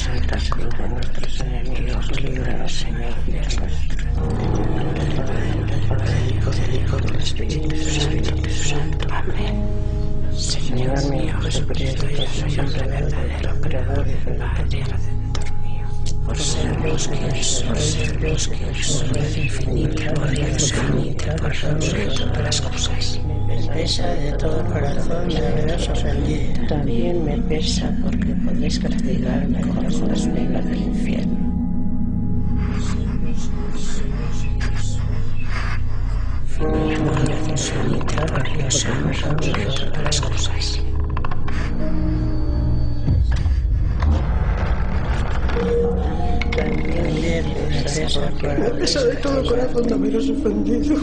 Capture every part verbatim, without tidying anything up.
Santa Cruz de nuestros enemigos, líbranos, Señor Dios nuestro. Padre, Hijo, del Hijo, del Espíritu Santo, Santo. Amén. Señor mío Jesucristo, yo soy hombre verdadero, creador y Padre, redentor mío. Por ser Dios que eres, por ser Dios que eres, por ser infinita, por Dios infinita, por sobre todas las cosas. Me pesa de todo corazón de haberos ofendido. También me pesa porque podéis castigarme con las penas del infierno. Infinita, infinita, gloriosa, por sobre todas las cosas. También me pesa porque me pesa de todo corazón de haberos ofendido.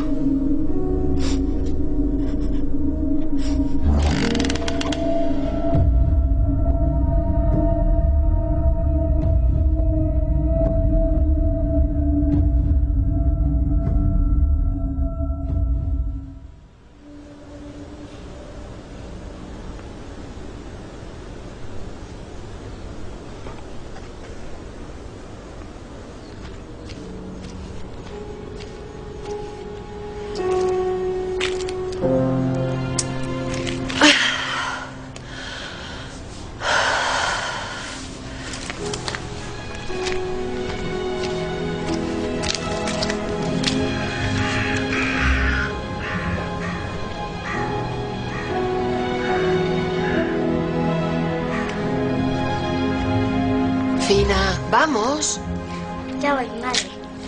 Fina, vamos. Ya voy, madre.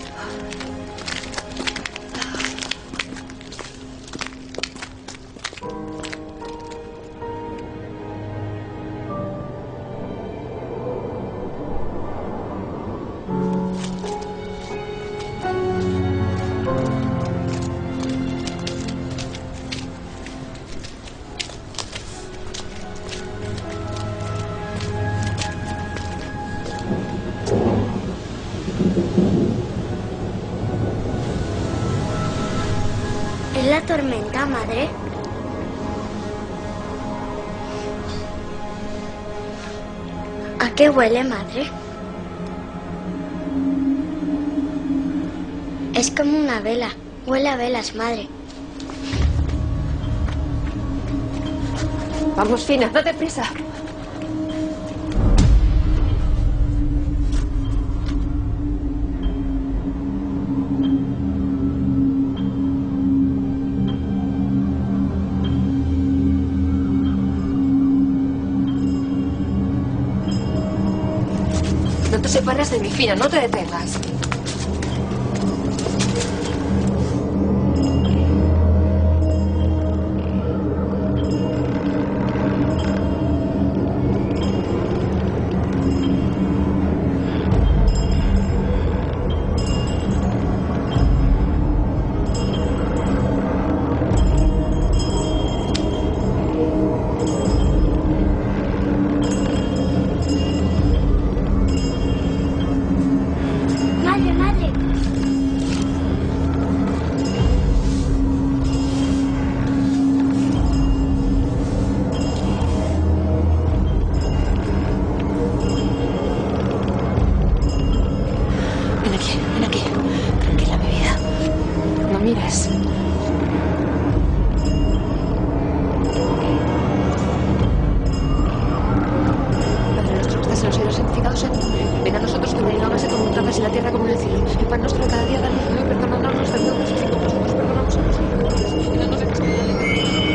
¿Es la tormenta, madre? ¿A qué huele, madre? Es como una vela. Huele a velas, madre. Vamos, Fina, date prisa. No te separes de mi, Fina, no te detengas. Madre, madre. Ven aquí, ven aquí. Tranquila, mi vida. No mires. Padre nuestro que estás en los cielos, santificado sea tu nombre. Venga a nosotros tu reino, hágase tu voluntad así en la tierra como en el cielo. El pan nuestro de cada día, danos hoy, perdónanos nuestras deudas, así como nosotros perdonamos a nuestros deudores. Y no nos dejes caer en la tentación.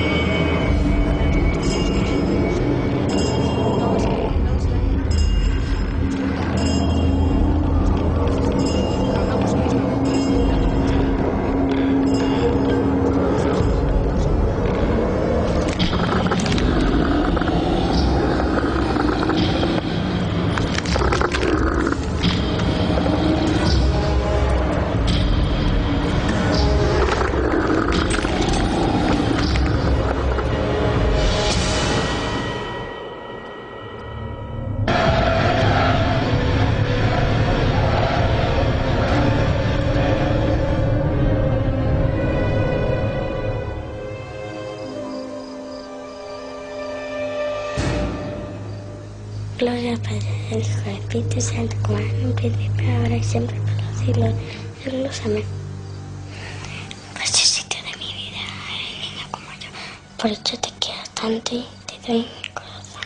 Gloria al Padre, del Hijo, del Espíritu Santo, como era en un principio, ahora y siempre, por los siglos de los siglos. Amén. Necesito de mi vida, eres niño como yo. Por eso te quiero tanto y te doy mi corazón.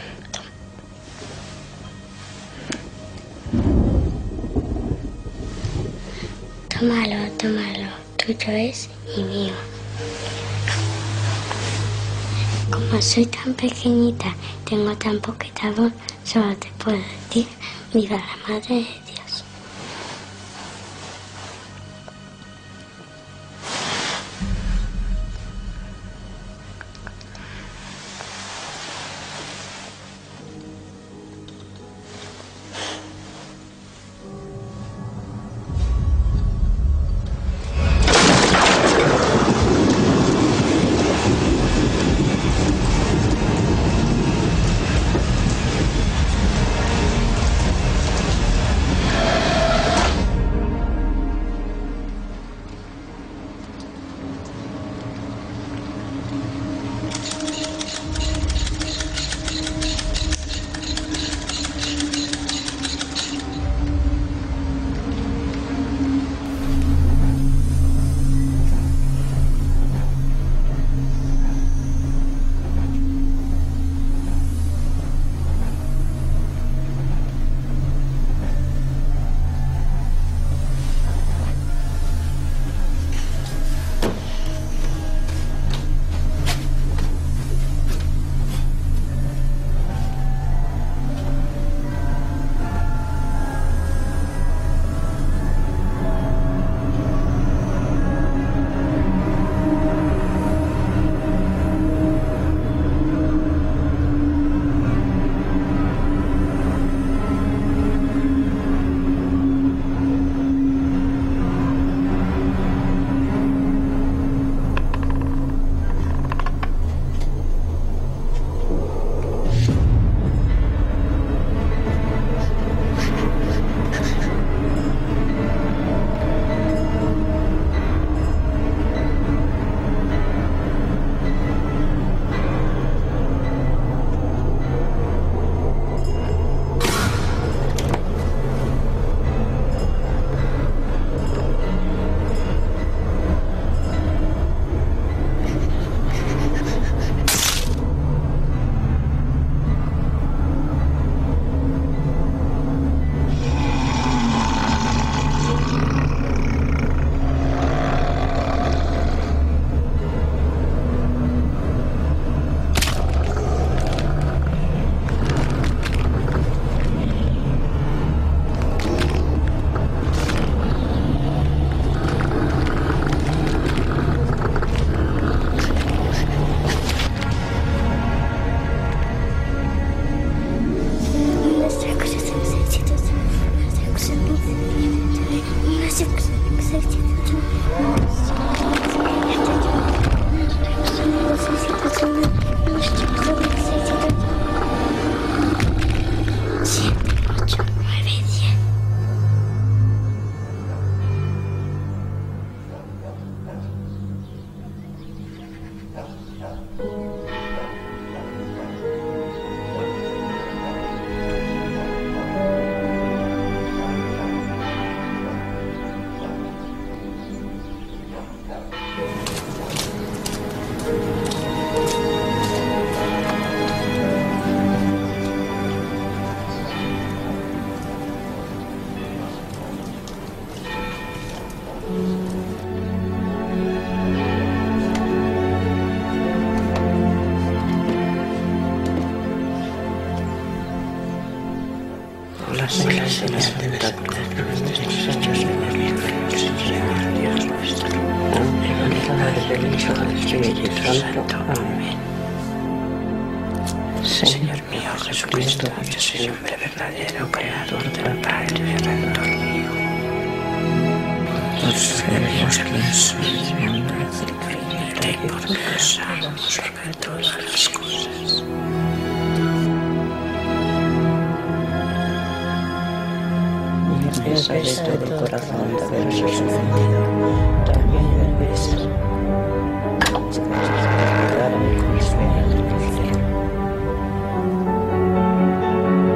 Tómalo, tómalo, tuyo es y mío. Como soy tan pequeñita, tengo tan poquita voz, solo te puedo decir, viva la Madre de Dios. La señal de la tentación de nuestros hechos en el libro del Señor Dios nuestro. En el nombre del Hijo del Espíritu Santo. Amén. Señor mío Jesucristo, Dios y hombre verdadero, creador del Padre y redentor mío. Por servirnos que sois hombre infinito y por causarnos sobre todas las cosas. Besa de todo corazón de haberos ofendido, también me besa. Dar mi consuelo del cielo.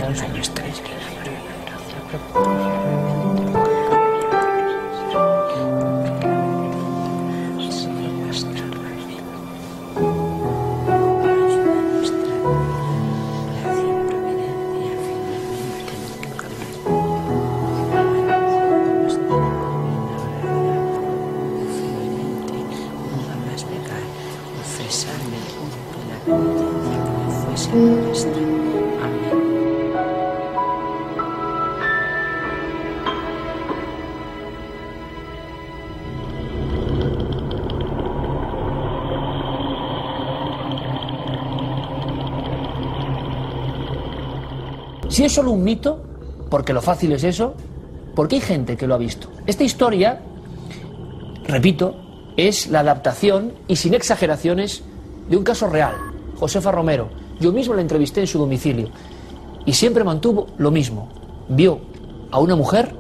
los años treinta. Si es solo un mito, porque lo fácil es eso, porque hay gente que lo ha visto. Esta historia, repito, es la adaptación, y sin exageraciones, de un caso real. Josefa Romero. Yo mismo la entrevisté en su domicilio y siempre mantuvo lo mismo. Vio a una mujer,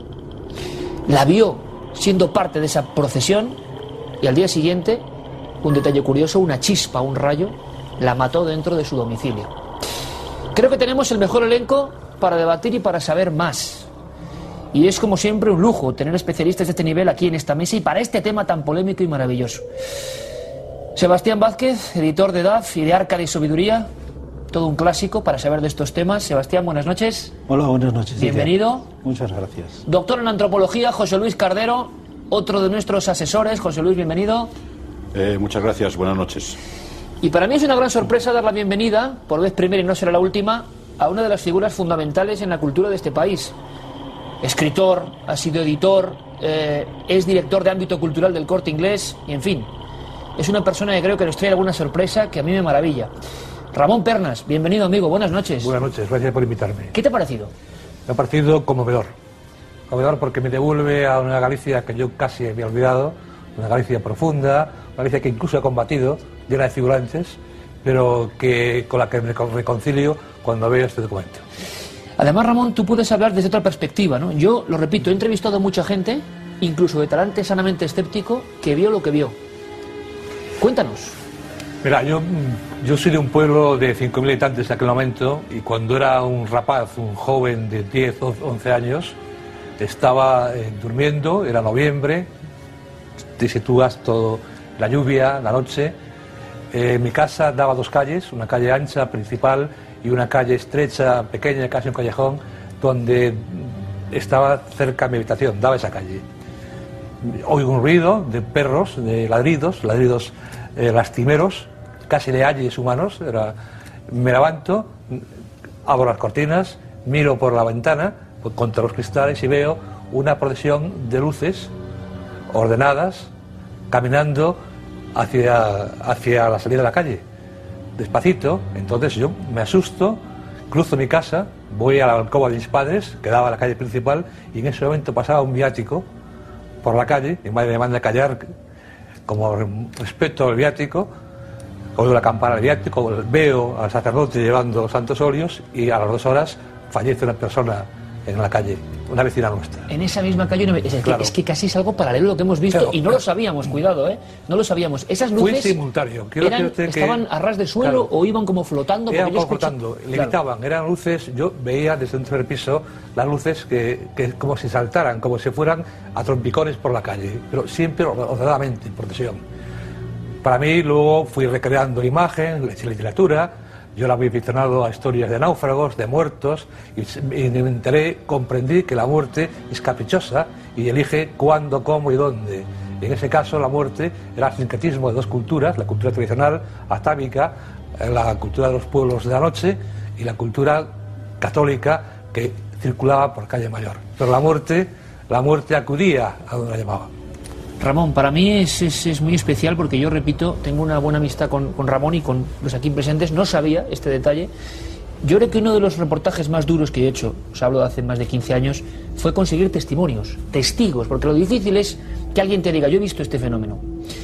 la vio siendo parte de esa procesión, y al día siguiente, un detalle curioso, una chispa, un rayo, la mató dentro de su domicilio. Creo que tenemos el mejor elenco para debatir y para saber más. Y es como siempre un lujo tener especialistas de este nivel aquí en esta mesa y para este tema tan polémico y maravilloso. Sebastián Vázquez, editor de D A F y de Arca de Sabiduría, todo un clásico para saber de estos temas. Sebastián, buenas noches. Hola, buenas noches. Bienvenido. Muchas gracias. Doctor en antropología, José Luis Cardero, otro de nuestros asesores. José Luis, bienvenido. Eh, muchas gracias, buenas noches. Y para mí es una gran sorpresa dar la bienvenida, por vez primera y no será la última, a una de las figuras fundamentales en la cultura de este país. Escritor, ha sido editor, eh, es director de ámbito cultural del Corte Inglés, y en fin, es una persona que creo que nos trae alguna sorpresa que a mí me maravilla. Ramón Pernas, bienvenido amigo, buenas noches. Buenas noches, gracias por invitarme. ¿Qué te ha parecido? Me ha parecido conmovedor. Conmovedor porque me devuelve a una Galicia que yo casi me he olvidado, una Galicia profunda, una Galicia que incluso he combatido, llena de figurantes, pero que con la que me reconcilio cuando veo este documento. Además, Ramón, tú puedes hablar desde otra perspectiva, ¿no? Yo, lo repito, he entrevistado a mucha gente, incluso de talante sanamente escéptico, que vio lo que vio. Cuéntanos. Mira, yo, yo soy de un pueblo de cinco mil habitantes en aquel momento, y cuando era un rapaz, un joven de diez, once años, estaba eh, durmiendo, era noviembre, te sitúas todo, la lluvia, la noche. Eh, mi casa daba dos calles, una calle ancha principal y una calle estrecha, pequeña, casi un callejón, donde estaba cerca mi habitación, daba esa calle. Oigo un ruido de perros, de ladridos, ladridos eh, lastimeros, casi de ayes humanos. Era, me levanto, abro las cortinas, miro por la ventana, contra los cristales, y veo una procesión de luces ordenadas, caminando hacia, hacia la salida de la calle, despacito. Entonces yo me asusto, cruzo mi casa, voy a la alcoba de mis padres, que daba a la calle principal, y en ese momento pasaba un viático por la calle. Mi madre me manda a callar como respeto al viático. Oigo la campana del viático, veo al sacerdote llevando los santos óleos, y a las dos horas fallece una persona en la calle, una vecina nuestra. En esa misma calle, no me... es, claro. que, es que casi es algo paralelo a lo que hemos visto, claro, y no claro. lo sabíamos, cuidado, ¿eh? No lo sabíamos. Esas luces Fue simultáneo. Quiero eran, que... estaban a ras de suelo, claro, o iban como flotando. Iban como escuché... flotando, claro. limitaban, eran luces, yo veía desde un tercer piso las luces que, que como si saltaran, como si fueran a trompicones por la calle, pero siempre ordenadamente, en procesión. Para mí, luego fui recreando imagen, literatura. Yo era muy aficionado a historias de náufragos, de muertos, y, y me enteré, comprendí que la muerte es caprichosa y elige cuándo, cómo y dónde. Y en ese caso la muerte era el sincretismo de dos culturas, la cultura tradicional atávica, la cultura de los pueblos de la noche, y la cultura católica que circulaba por Calle Mayor. Pero la muerte, la muerte acudía a donde la llamaba. Ramón, para mí es, es, es muy especial porque yo, repito, tengo una buena amistad con, con Ramón y con los aquí presentes. No sabía este detalle. Yo creo que uno de los reportajes más duros que he hecho, os hablo de hace más de quince años, fue conseguir testimonios, testigos, porque lo difícil es que alguien te diga, yo he visto este fenómeno.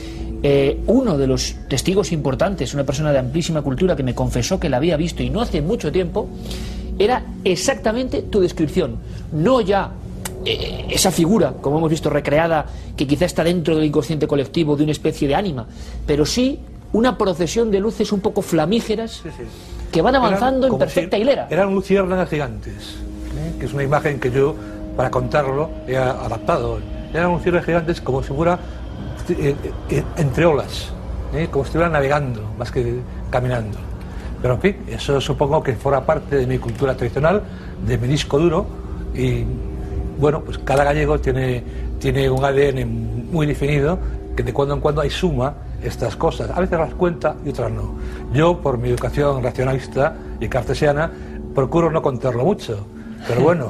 Eh, uno de los testigos importantes, una persona de amplísima cultura que me confesó que la había visto y no hace mucho tiempo, era exactamente tu descripción. No ya eh, esa figura, como hemos visto, recreada, que quizá está dentro del inconsciente colectivo de una especie de ánima, pero sí una procesión de luces un poco flamígeras, sí, sí, que van avanzando eran, en perfecta si, hilera. Eran luciérnagas gigantes, ¿eh? Que es una imagen que yo, para contarlo, he adaptado. Eran luciérnagas gigantes como si fuera eh, eh, entre olas, ¿eh? Como si estuvieran navegando más que caminando. Pero en fin, eso supongo que forma parte de mi cultura tradicional, de mi disco duro, y bueno, pues cada gallego tiene, tiene un A D N muy definido, que de cuando en cuando hay suma estas cosas, a veces las cuenta y otras no. Yo, por mi educación racionalista y cartesiana, procuro no contarlo mucho, pero bueno,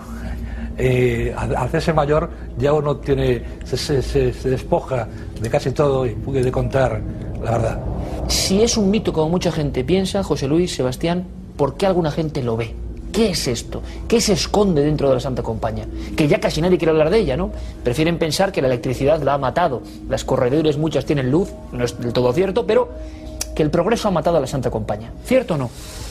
eh, al hacerse mayor ya uno tiene, se, se, se, se despoja de casi todo y puede contar la verdad. Si es un mito como mucha gente piensa, José Luis, Sebastián, ¿por qué alguna gente lo ve? ¿Qué es esto? ¿Qué se esconde dentro de la Santa Compaña? Que ya casi nadie quiere hablar de ella, ¿no? Prefieren pensar que la electricidad la ha matado. Las corredores muchas tienen luz, no es del todo cierto, pero que el progreso ha matado a la Santa Compaña. ¿Cierto o no?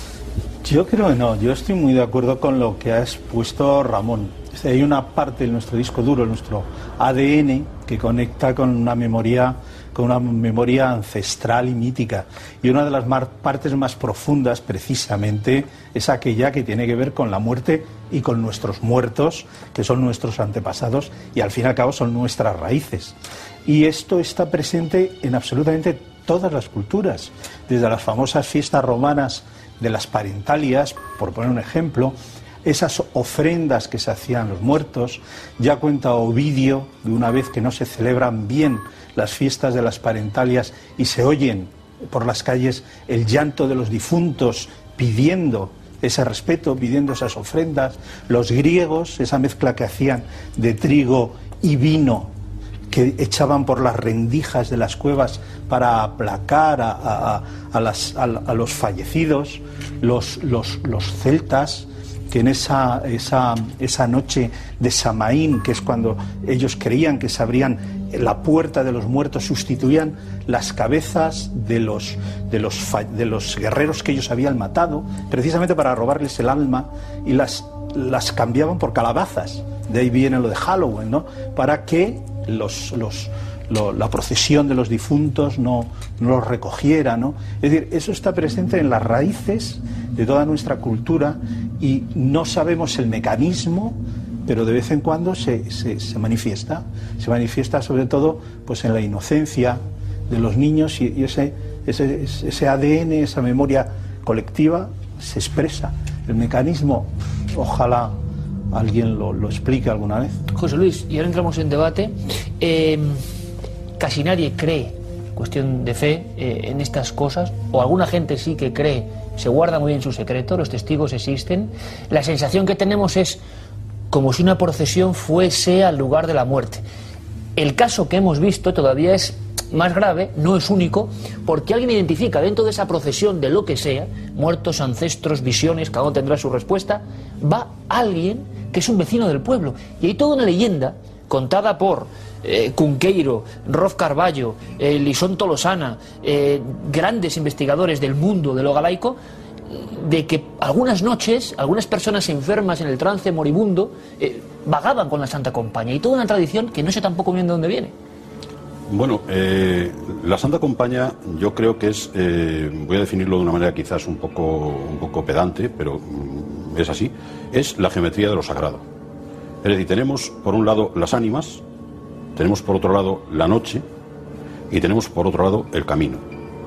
Yo creo que no. Yo estoy muy de acuerdo con lo que ha expuesto Ramón. Hay una parte de nuestro disco duro, nuestro A D N, que conecta con una memoria, con una memoria ancestral y mítica. Y una de las mar- partes más profundas, precisamente, es aquella que tiene que ver con la muerte y con nuestros muertos, que son nuestros antepasados y al fin y al cabo son nuestras raíces. Y esto está presente en absolutamente todas las culturas, desde las famosas fiestas romanas de las parentalias, por poner un ejemplo, esas ofrendas que se hacían a los muertos. Ya cuenta Ovidio de una vez que no se celebran bien las fiestas de las parentalias y se oyen por las calles el llanto de los difuntos pidiendo ese respeto, pidiendo esas ofrendas. Los griegos, esa mezcla que hacían de trigo y vino que echaban por las rendijas de las cuevas para aplacar a, a, a, las, a, a los fallecidos. Los, los, los celtas, que en esa, esa, esa noche de Samaín, que es cuando ellos creían que se abrían la puerta de los muertos, sustituían las cabezas de los, de los, de los guerreros que ellos habían matado, precisamente para robarles el alma, y las, las cambiaban por calabazas. De ahí viene lo de Halloween, ¿no? Para que los, los, lo, la procesión de los difuntos no, no los recogiera, ¿no? Es decir, eso está presente en las raíces de toda nuestra cultura y no sabemos el mecanismo, pero de vez en cuando se, se, se manifiesta. Se manifiesta sobre todo pues, en la inocencia de los niños y, y ese, ese, ese A D N, esa memoria colectiva se expresa. El mecanismo, ojalá alguien lo, lo explique alguna vez. José Luis, y ahora entramos en debate. Eh, casi nadie cree, cuestión de fe, eh, en estas cosas, o alguna gente sí que cree, se guarda muy bien su secreto, los testigos existen. La sensación que tenemos es como si una procesión fuese al lugar de la muerte. El caso que hemos visto todavía es más grave, no es único, porque alguien identifica dentro de esa procesión de lo que sea, muertos, ancestros, visiones, cada uno tendrá su respuesta, va alguien que es un vecino del pueblo. Y hay toda una leyenda contada por eh, Cunqueiro, Rof Carballo, eh, Lisón Tolosana, eh, grandes investigadores del mundo de lo galaico, de que algunas noches, algunas personas enfermas en el trance moribundo eh, vagaban con la Santa Compaña, y toda una tradición que no sé tampoco bien de dónde viene. Bueno, eh, la Santa Compaña yo creo que es, eh, voy a definirlo de una manera quizás un poco, un poco pedante, pero mm, es así, es la geometría de lo sagrado. Es decir, tenemos por un lado las ánimas, tenemos por otro lado la noche y tenemos por otro lado el camino.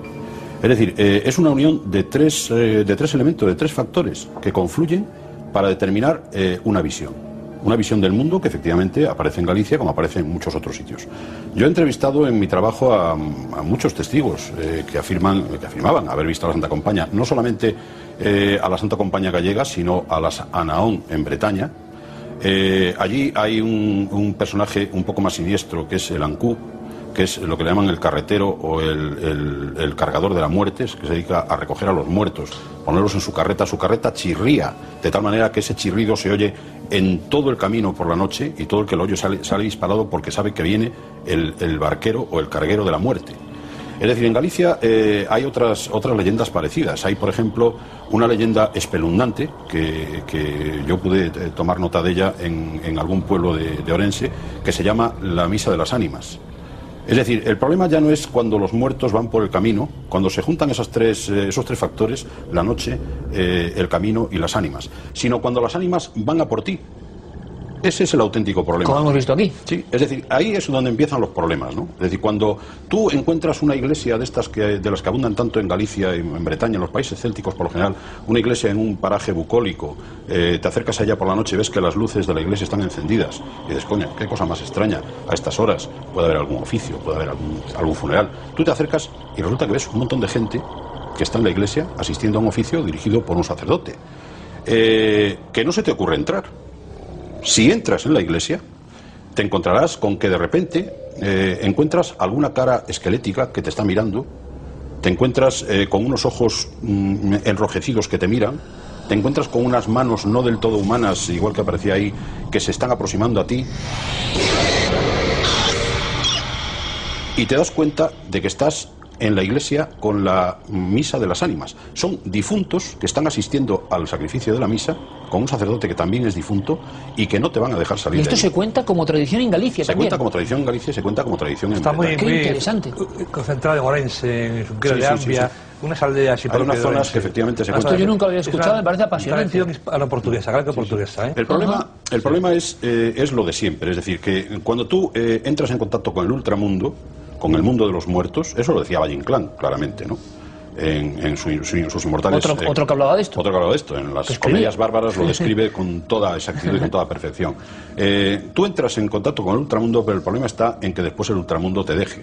Es decir, eh, es una unión de tres, eh, de tres elementos, de tres factores que confluyen para determinar eh, una visión. Una visión del mundo que efectivamente aparece en Galicia como aparece en muchos otros sitios. Yo he entrevistado en mi trabajo a, a muchos testigos eh, que, afirman, que afirmaban haber visto a la Santa Compaña, no solamente eh, a la Santa Compaña gallega, sino a las Anaón en Bretaña. Eh, allí hay un, un personaje un poco más siniestro, que es el Ancú, que es lo que le llaman el carretero o el, el, el cargador de la muerte, que se dedica a recoger a los muertos, ponerlos en su carreta. Su carreta chirría, de tal manera que ese chirrido se oye en todo el camino por la noche, y todo el que lo oye sale, sale disparado porque sabe que viene el, el barquero o el carguero de la muerte. Es decir, en Galicia eh, hay otras, otras leyendas parecidas. Hay, por ejemplo, una leyenda espeluznante que, que yo pude eh, tomar nota de ella en, en algún pueblo de, de Orense, que se llama la Misa de las Ánimas. Es decir, el problema ya no es cuando los muertos van por el camino, cuando se juntan esas tres, eh, esos tres factores, la noche, eh, el camino y las ánimas, sino cuando las ánimas van a por ti. Ese es el auténtico problema. Como hemos visto aquí. Sí, es decir, ahí es donde empiezan los problemas, ¿no? Es decir, cuando tú encuentras una iglesia de estas que, de las que abundan tanto en Galicia, en Bretaña, en los países célticos por lo general, una iglesia en un paraje bucólico, eh, te acercas allá por la noche y ves que las luces de la iglesia están encendidas y dices, coño, qué cosa más extraña, a estas horas puede haber algún oficio, puede haber algún, algún funeral. Tú te acercas y resulta que ves un montón de gente que está en la iglesia asistiendo a un oficio dirigido por un sacerdote. Eh, que no se te ocurre entrar. Si entras en la iglesia, te encontrarás con que de repente eh, encuentras alguna cara esquelética que te está mirando, te encuentras eh, con unos ojos mm, enrojecidos que te miran, te encuentras con unas manos no del todo humanas, igual que aparecía ahí, que se están aproximando a ti, y te das cuenta de que estás en la iglesia con la misa de las ánimas. Son difuntos que están asistiendo al sacrificio de la misa con un sacerdote que también es difunto y que no te van a dejar salir. Y esto de ahí. Se cuenta como tradición en Galicia se también. cuenta como tradición en Galicia y se cuenta como tradición en Está muy, Bretaña. muy interesante. concentrado en Orense, en Junquera Sí, de sí, Ambia, sí, sí. unas aldeas y Hay unas zonas que efectivamente se cuentan. Esto yo nunca lo había escuchado, una me parece apasionante. Tradición hispano-portuguesa, claro que portuguesa, ¿eh? El problema, el problema es, eh, es lo de siempre, es decir, que cuando tú eh, entras en contacto con el ultramundo, con el mundo de los muertos, eso lo decía Valle Inclán, claramente, ¿no? En, en, su, su, en sus inmortales... ¿Otro, eh, otro que hablaba de esto? Otro que hablaba de esto, en las comedias bárbaras lo describe con toda exactitud y con toda perfección. Eh, tú entras en contacto con el ultramundo, pero el problema está en que después el ultramundo te deje.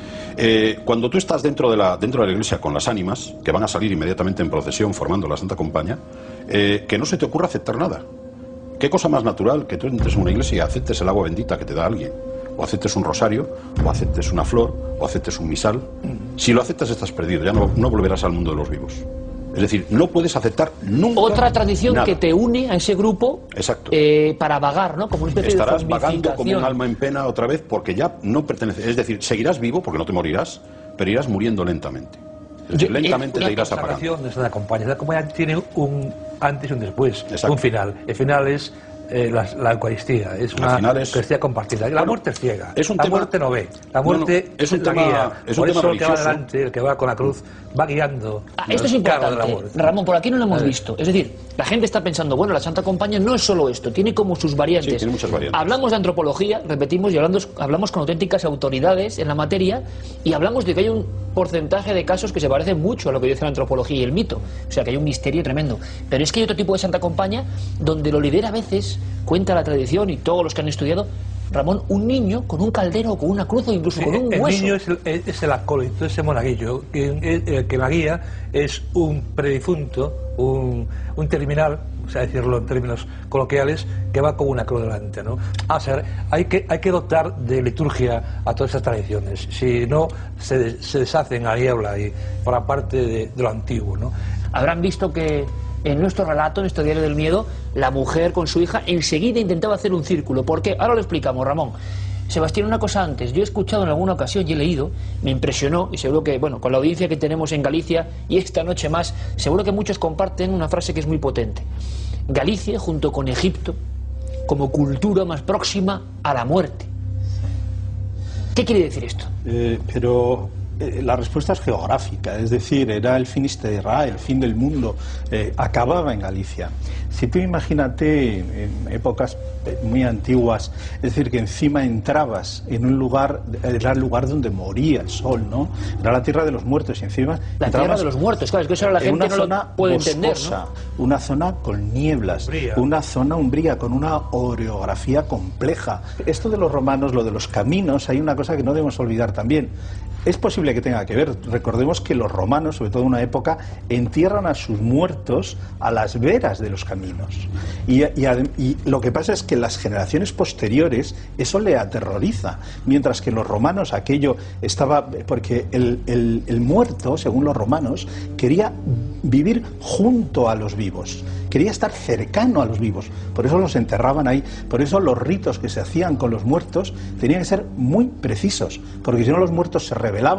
Eh, cuando tú estás dentro de, la, dentro de la iglesia con las ánimas, que van a salir inmediatamente en procesión formando la Santa Compañía, eh, que no se te ocurra aceptar nada. ¿Qué cosa más natural que tú entres en una iglesia y aceptes el agua bendita que te da alguien? O aceptes un rosario, o aceptes una flor, o aceptes un misal. Si lo aceptas estás perdido, ya no, no volverás al mundo de los vivos. Es decir, no puedes aceptar nunca Otra tradición nada. que te une a ese grupo. Exacto. Eh, para vagar, ¿no? Como una especie Estarás de vagando como un zombificación. alma en pena otra vez porque ya no perteneces. Es decir, seguirás vivo porque no te morirás, pero irás muriendo lentamente. Es decir, Yo- lentamente eh, te irás La apagando. canción de Santa Compañía. Santa Compañía tiene un antes y un después, Exacto. un final. El final es eh, la, la Eucaristía, es una final es- Eucaristía compartida. La Bueno, muerte es ciega, es un la tema- muerte no ve, la No, no, muerte es un la tema- guía. es un Por tema eso el que va religioso. adelante, el que va con la cruz, va guiando. Ah, esto es el carro de la importante. muerte. Ramón, por aquí no lo hemos A ver. visto. Es decir, la gente está pensando, bueno, la Santa Compañía no es solo esto, tiene como sus variantes. Sí, tiene muchas variantes. Hablamos de antropología, repetimos, y hablamos, hablamos con auténticas autoridades en la materia, y hablamos de que hay un porcentaje de casos que se parecen mucho a lo que dice la antropología y el mito. O sea, que hay un misterio tremendo. Pero es que hay otro tipo de Santa Compañía donde lo lidera a veces, cuenta la tradición y todos los que han estudiado, Ramón, un niño con un caldero o con una cruz o incluso Sí, con un el hueso. niño es el, es el acólito, ese monaguillo, que, el, el que la guía es un predifunto, un, un terminal, o sea, decirlo en términos coloquiales, que va con una cruz delante, ¿no? O sea, hay que, hay que dotar de liturgia a todas esas tradiciones, si no se, se deshacen a niebla y por la parte de, de lo antiguo, ¿no? Habrán visto que en nuestro relato, en este diario del miedo, la mujer con su hija enseguida intentaba hacer un círculo. ¿Por qué? Ahora lo explicamos, Ramón. Sebastián, una cosa antes. Yo he escuchado en alguna ocasión y he leído, me impresionó, y seguro que, bueno, con la audiencia que tenemos en Galicia y esta noche más, seguro que muchos comparten una frase que es muy potente. Galicia, junto con Egipto, como cultura más próxima a la muerte. ¿Qué quiere decir esto? Eh, pero eh, la respuesta es geográfica, es decir, era el Finisterre, el fin del mundo, eh, acababa en Galicia. Si tú imagínate en épocas muy antiguas, es decir, que encima entrabas en un lugar, era el lugar donde moría el sol, ¿no? Era la tierra de los muertos y encima La tierra de los muertos, claro, es que eso ahora la en gente una no zona lo puede entender, boscosa, ¿no? una zona con nieblas, Umbría. una zona umbría con una orografía compleja. Esto de los romanos, lo de los caminos, hay una cosa que no debemos olvidar también. Es posible que tenga que ver. Recordemos que los romanos, sobre todo en una época, entierran a sus muertos a las veras de los caminos. Y, y, y lo que pasa es que las generaciones posteriores eso le aterroriza. Mientras que los romanos aquello estaba... Porque el, el, el muerto, según los romanos, quería vivir junto a los vivos. Quería estar cercano a los vivos. Por eso los enterraban ahí. Por eso los ritos que se hacían con los muertos tenían que ser muy precisos. Porque si no los muertos se rebelaban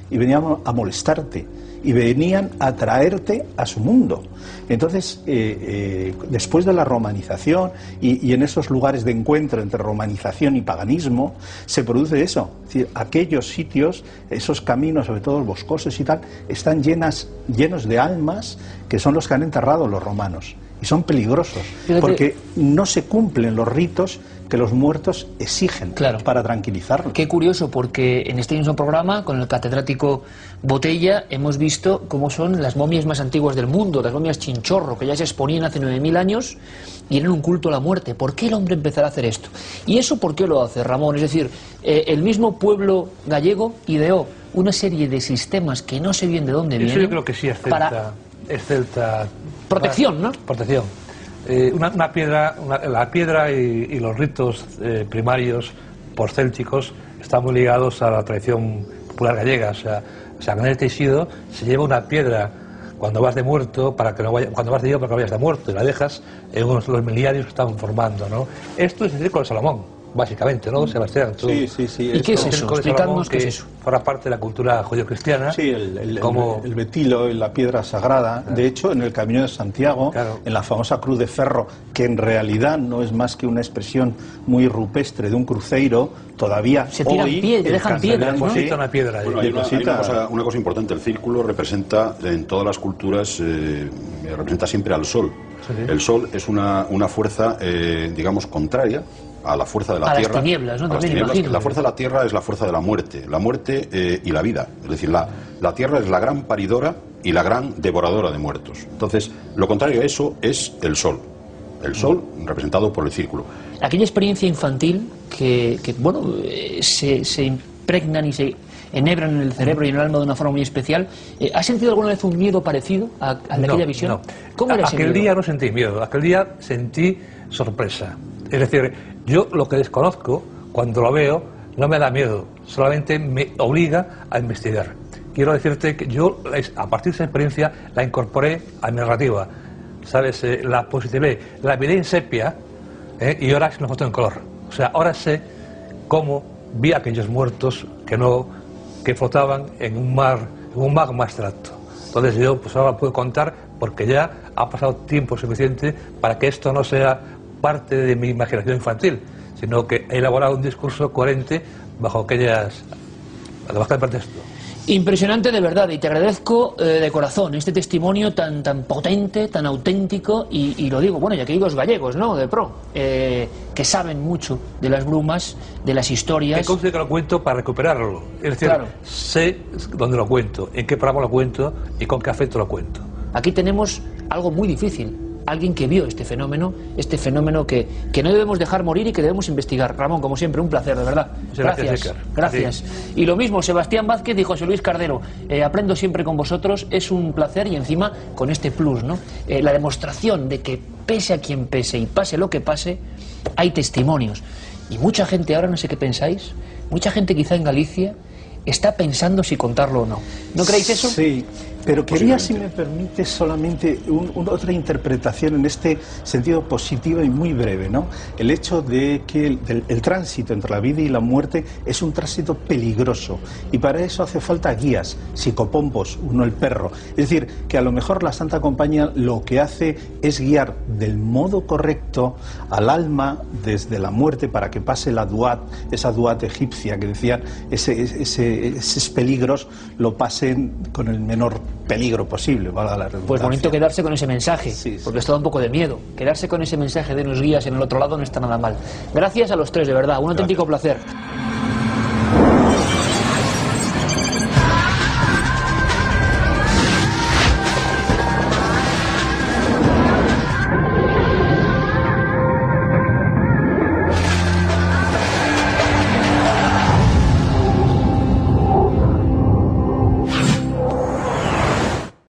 y venían a molestarte y venían a traerte a su mundo. Entonces, eh, eh, después de la romanización y, y en esos lugares de encuentro entre romanización y paganismo, se produce eso. Es decir, aquellos sitios, esos caminos, sobre todo boscosos y tal, están llenas, llenos de almas que son los que han enterrado los romanos. Y son peligrosos, Fíjate, porque no se cumplen los ritos que los muertos exigen, claro, para tranquilizarlos. Qué curioso, porque en este mismo programa, con el catedrático Botella, hemos visto cómo son las momias más antiguas del mundo, las momias Chinchorro, que ya se exponían hace nueve mil años y eran un culto a la muerte. ¿Por qué el hombre empezará a hacer esto? ¿Y eso por qué lo hace, Ramón? Es decir, eh, el mismo pueblo gallego ideó una serie de sistemas que no sé bien de dónde vienen. Eso yo creo que sí es celta. Para... Es celta. Protección, ¿no? Protección. Eh, una, una piedra, una, la piedra y, y los ritos eh, primarios postcélticos están muy ligados a la tradición popular gallega. O sea, o sea, en el Teixido se lleva una piedra cuando vas de muerto, para que no vaya, cuando vas de vivo para que no vayas de muerto, y la dejas en unos de los miliarios que están formando, ¿no? Esto es el círculo de Salomón, básicamente, ¿no, Sebastián? Tú, sí, sí, sí. ¿Y qué es eso? Explicadnos qué es eso. Forma parte de la cultura judio-cristiana. Sí, el, el, como... el, el betilo, la piedra sagrada. Claro. De hecho, en el Camino de Santiago, claro, en la famosa Cruz de Ferro, que en realidad no es más que una expresión muy rupestre de un cruceiro, todavía se tiran hoy... Pie, dejan piedras, ¿no? Sí. Una piedra. Bueno, hay una, hay una, cosa, una cosa importante. El círculo representa, en todas las culturas, eh, representa siempre al sol. Sí. El sol es una, una fuerza, eh, digamos, contraria a la fuerza de la a tierra. Las tinieblas, ¿no? A las tinieblas. La fuerza de la tierra es la fuerza de la muerte, la muerte eh, y la vida. Es decir, la, la tierra es la gran paridora y la gran devoradora de muertos. Entonces, lo contrario a eso es el sol. El sol representado por el círculo. Aquella experiencia infantil que, que bueno, eh, se, se impregnan y se enhebran en el cerebro y en el alma de una forma muy especial. Eh, ¿Has sentido alguna vez un miedo parecido a, a de aquella no, visión? No. ¿Cómo era ese Aquel miedo? día no sentí miedo, aquel día sentí sorpresa. Es decir, yo lo que desconozco, cuando lo veo, no me da miedo, solamente me obliga a investigar. Quiero decirte que yo, a partir de esa experiencia, la incorporé a mi narrativa. ¿Sabes? Eh, la positivé, la miré en sepia, eh, y ahora es una foto en color. O sea, ahora sé cómo vi a aquellos muertos que no, que flotaban en un mar, en un magma abstracto. Entonces yo pues ahora puedo contar, porque ya ha pasado tiempo suficiente para que esto no sea parte de mi imaginación infantil, sino que he elaborado un discurso coherente bajo aquellas, bajo aquel pretexto. Impresionante de verdad, y te agradezco eh, de corazón este testimonio tan tan potente, tan auténtico, y, y lo digo, bueno, ya que digo los gallegos, ¿no?, de pro, eh, que saben mucho de las brumas, de las historias. Que conste que lo cuento para recuperarlo, es decir, claro, sé dónde lo cuento, en qué programa lo cuento y con qué afecto lo cuento. Aquí tenemos algo muy difícil. Alguien que vio este fenómeno, este fenómeno que, que no debemos dejar morir y que debemos investigar. Ramón, como siempre, un placer, de verdad. Gracias. Gracias. Gracias. Sí. Y lo mismo, Sebastián Vázquez y José Luis Cardero. Eh, aprendo siempre con vosotros, es un placer, y encima con este plus, ¿no? Eh, la demostración de que pese a quien pese y pase lo que pase, hay testimonios. Y mucha gente, ahora no sé qué pensáis, mucha gente quizá en Galicia está pensando si contarlo o no. ¿No creéis eso? Sí, pero quería, si me permite, solamente un, un, otra interpretación en este sentido positivo y muy breve, ¿no? El hecho de que el, el, el tránsito entre la vida y la muerte es un tránsito peligroso, y para eso hace falta guías, psicopompos, uno el perro. Es decir, que a lo mejor la Santa Compañía lo que hace es guiar del modo correcto al alma desde la muerte para que pase la duat, esa duat egipcia que decían, ese, ese esos peligros lo pasen con el menor peligro posible, valga la redundancia. Pues bonito quedarse con ese mensaje, sí, sí, porque esto da un poco de miedo. Quedarse con ese mensaje de unos guías en el otro lado no está nada mal. Gracias a los tres, de verdad, un auténtico placer.